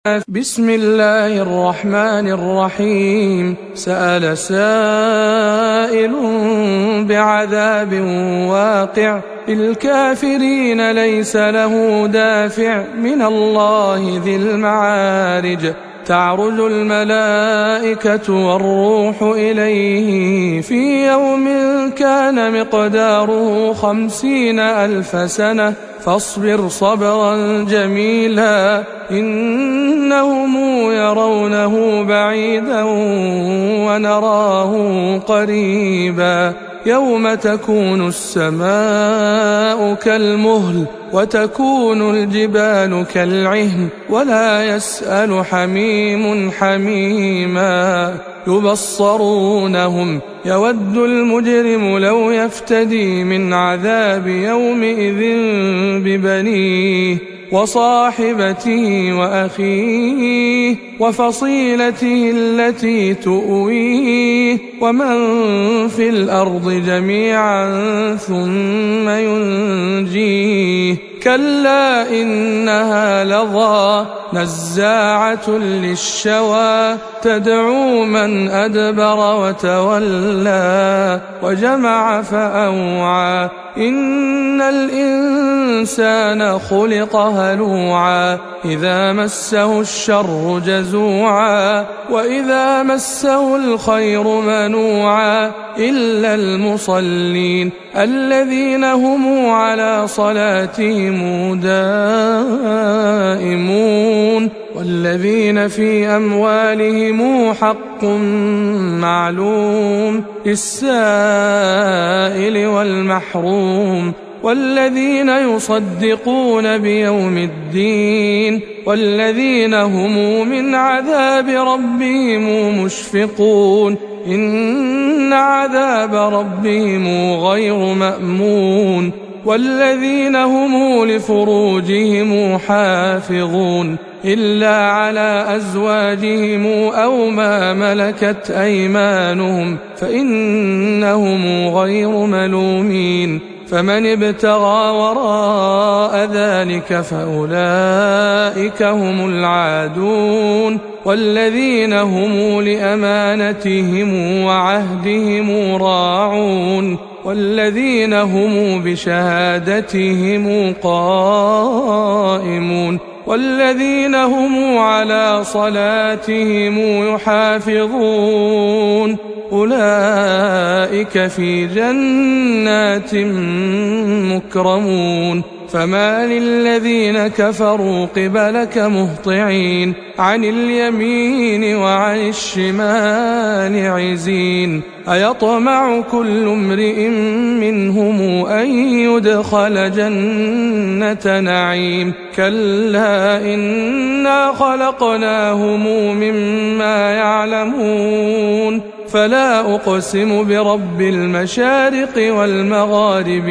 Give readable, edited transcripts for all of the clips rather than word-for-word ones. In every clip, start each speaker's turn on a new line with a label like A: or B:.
A: بسم الله الرحمن الرحيم. سأل سائل بعذاب واقع للكافرين ليس له دافع من الله ذي المعارج. تعرج الملائكة والروح إليه في يوم كان مقداره 50,000 سنة فاصبر صبرا جميلا إنهم يرونه بعيدا ونراه قريبا. يوم تكون السماء كالمهل وتكون الجبال كالعهن ولا يسأل حميم حميما. يبصرونهم يود المجرم لو يفتدي من عذاب يومئذ ببنيه وصاحبته وأخيه وفصيلته التي تؤويه ومن في الأرض جميعا ثم ينجيه. كلا إنها لظى نزاعة للشوى تدعو من أدبر وتولى وجمع فأوعى. إن الإنسان خلق هلوعا إذا مسه الشر جزوعا وإذا مسه الخير منوعا إلا المصلين الذين هم على صلاتهم دائمون والذين في أموالهم حق معلوم للسائل والمحروم والذين يصدقون بيوم الدين والذين هم من عذاب ربهم مشفقون. إن عذاب ربهم غير مأمون. والذين هم لفروجهم حافظون إلا على أزواجهم أو ما ملكت أيمانهم فإنهم غير ملومين. فمن ابتغى وراء ذلك فأولئك هم العادون. والذين هم لأمانتهم وعهدهم راعون والذين هم بشهادتهم قائمون والذين هم على صلاتهم يحافظون أولئك في جنات مكرمون. فما للذين كفروا قبلك مهطعين عن اليمين وعن الشمال عزين. أيطمع كل امرئ منهم أن يدخل جنة نعيم كلا إنا خلقناهم مما يعلمون. فلا أقسم برب المشارق والمغارب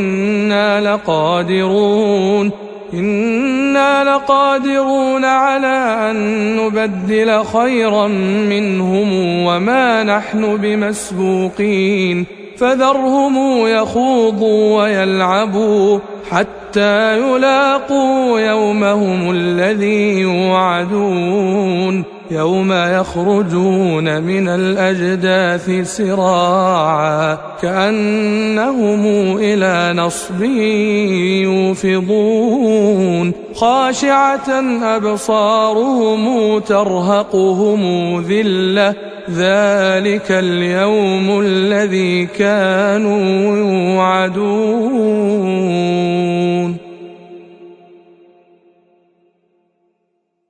A: إنا لقادرون على أن نبدل خيرا منهم وما نحن بمسبوقين. فذرهم يخوضوا ويلعبوا حتى يلاقوا يومهم الذي يوعدون يوم يخرجون من الأجداث سراعا كأنهم إلى نصب يوفضون. خاشعة أبصارهم ترهقهم ذلة ذلك اليوم الذي كانوا يوعدون.